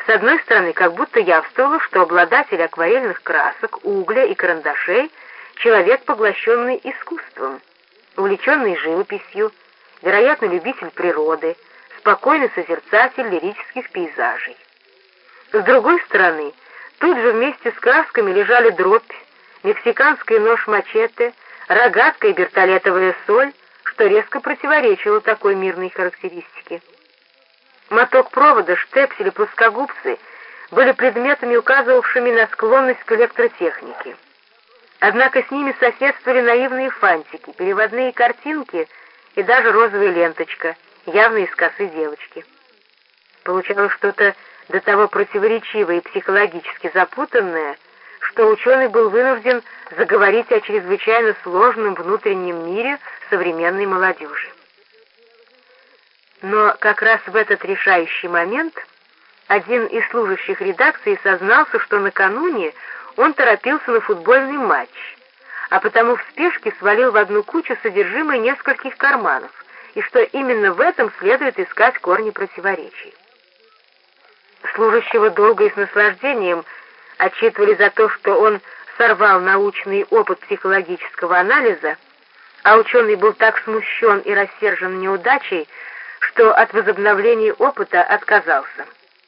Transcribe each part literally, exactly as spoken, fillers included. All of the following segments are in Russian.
С одной стороны, как будто явствовало, что обладатель акварельных красок, угля и карандашей — человек, поглощенный искусством, увлеченный живописью, вероятно, любитель природы, спокойный созерцатель лирических пейзажей. С другой стороны, тут же вместе с красками лежали дробь, мексиканский нож-мачете, рогатка и бертолетовая соль, что резко противоречило такой мирной характеристике. Моток провода, штепсель и плоскогубцы были предметами, указывавшими на склонность к электротехнике. Однако с ними соседствовали наивные фантики, переводные картинки и даже розовая ленточка, явно из косы девочки. Получалось что-то до того противоречивое и психологически запутанное, что ученый был вынужден заговорить о чрезвычайно сложном внутреннем мире современной молодежи. Но как раз в этот решающий момент один из служащих редакции сознался, что накануне он торопился на футбольный матч, а потому в спешке свалил в одну кучу содержимое нескольких карманов, и что именно в этом следует искать корни противоречий. Служащего долго и с наслаждением отчитывали за то, что он сорвал научный опыт психологического анализа, а ученый был так смущен и рассержен неудачей, что от возобновления опыта отказался.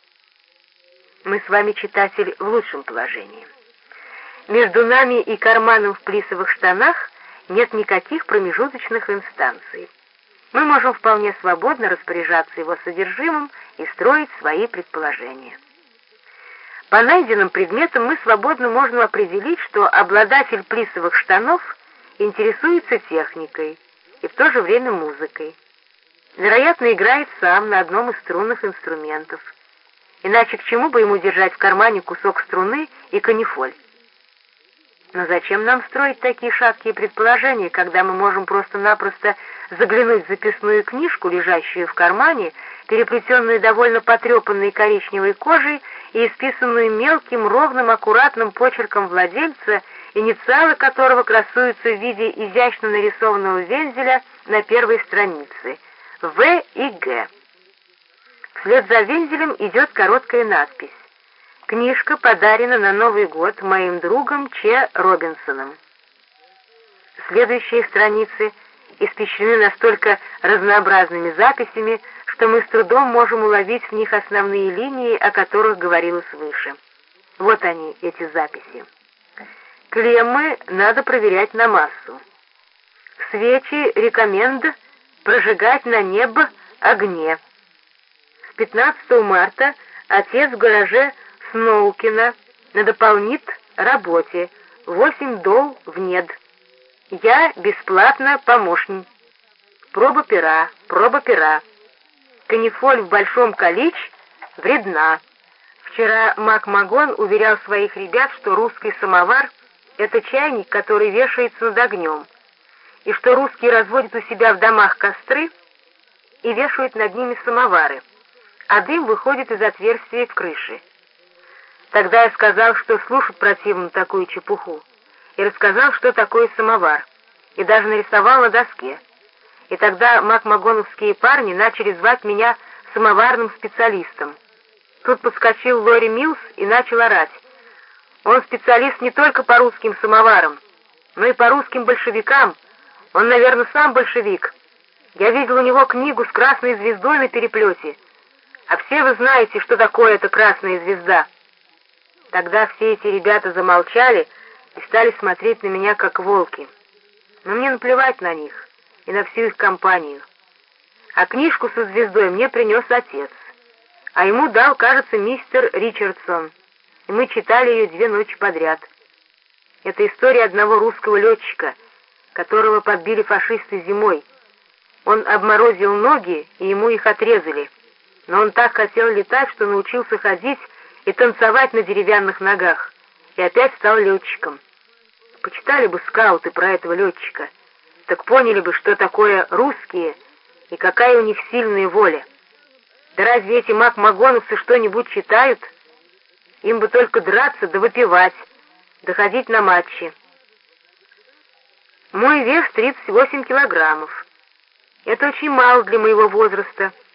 Мы с вами, читатель, в лучшем положении. Между нами и карманом в плисовых штанах нет никаких промежуточных инстанций. Мы можем вполне свободно распоряжаться его содержимым и строить свои предположения. По найденным предметам мы свободно можем определить, что обладатель плисовых штанов интересуется техникой и в то же время музыкой. Вероятно, играет сам на одном из струнных инструментов. Иначе к чему бы ему держать в кармане кусок струны и канифоль? Но зачем нам строить такие шаткие предположения, когда мы можем просто-напросто заглянуть в записную книжку, лежащую в кармане, переплетенную довольно потрепанной коричневой кожей и исписанную мелким, ровным, аккуратным почерком владельца, инициалы которого красуются в виде изящно нарисованного вензеля на первой странице — В и Г. Вслед за вензелем идет короткая надпись: «Книжка подарена на Новый год моим другом Че Робинсоном». Следующие страницы испещрены настолько разнообразными записями, что мы с трудом можем уловить в них основные линии, о которых говорилось выше. Вот они, эти записи. Клеммы надо проверять на массу. Свечи рекоменд прожигать на небо огне. С пятнадцатого марта отец в гараже Сноукина на дополнит работе, восемь дол в нед. Я бесплатно помощник. Проба пера, проба пера. Канифоль в большом колич вредна. Вчера Макмагон уверял своих ребят, что русский самовар — это чайник, который вешается над огнем, и что русские разводят у себя в домах костры и вешают над ними самовары, а дым выходит из отверстия в крыше. Тогда я сказал, что слушать противно такую чепуху, и рассказал, что такое самовар, и даже нарисовал на доске. И тогда макмагоновские парни начали звать меня самоварным специалистом. Тут подскочил Лори Милс и начал орать: «Он специалист не только по русским самоварам, но и по русским большевикам. Он, наверное, сам большевик. Я видел у него книгу с красной звездой на переплете. А все вы знаете, что такое эта красная звезда». Тогда все эти ребята замолчали и стали смотреть на меня, как волки. Но мне наплевать на них и на всю их компанию. А книжку со звездой мне принес отец, а ему дал, кажется, мистер Ричардсон, и мы читали ее две ночи подряд. Это история одного русского летчика, которого подбили фашисты зимой. Он обморозил ноги, и ему их отрезали, но он так хотел летать, что научился ходить и танцевать на деревянных ногах, и опять стал летчиком. Почитали бы скауты про этого летчика, так поняли бы, что такое русские и какая у них сильная воля. Да разве эти макмагоновцы что-нибудь читают? Им бы только драться да выпивать, да ходить на матчи. Мой вес тридцать восемь килограммов. Это очень мало для моего возраста.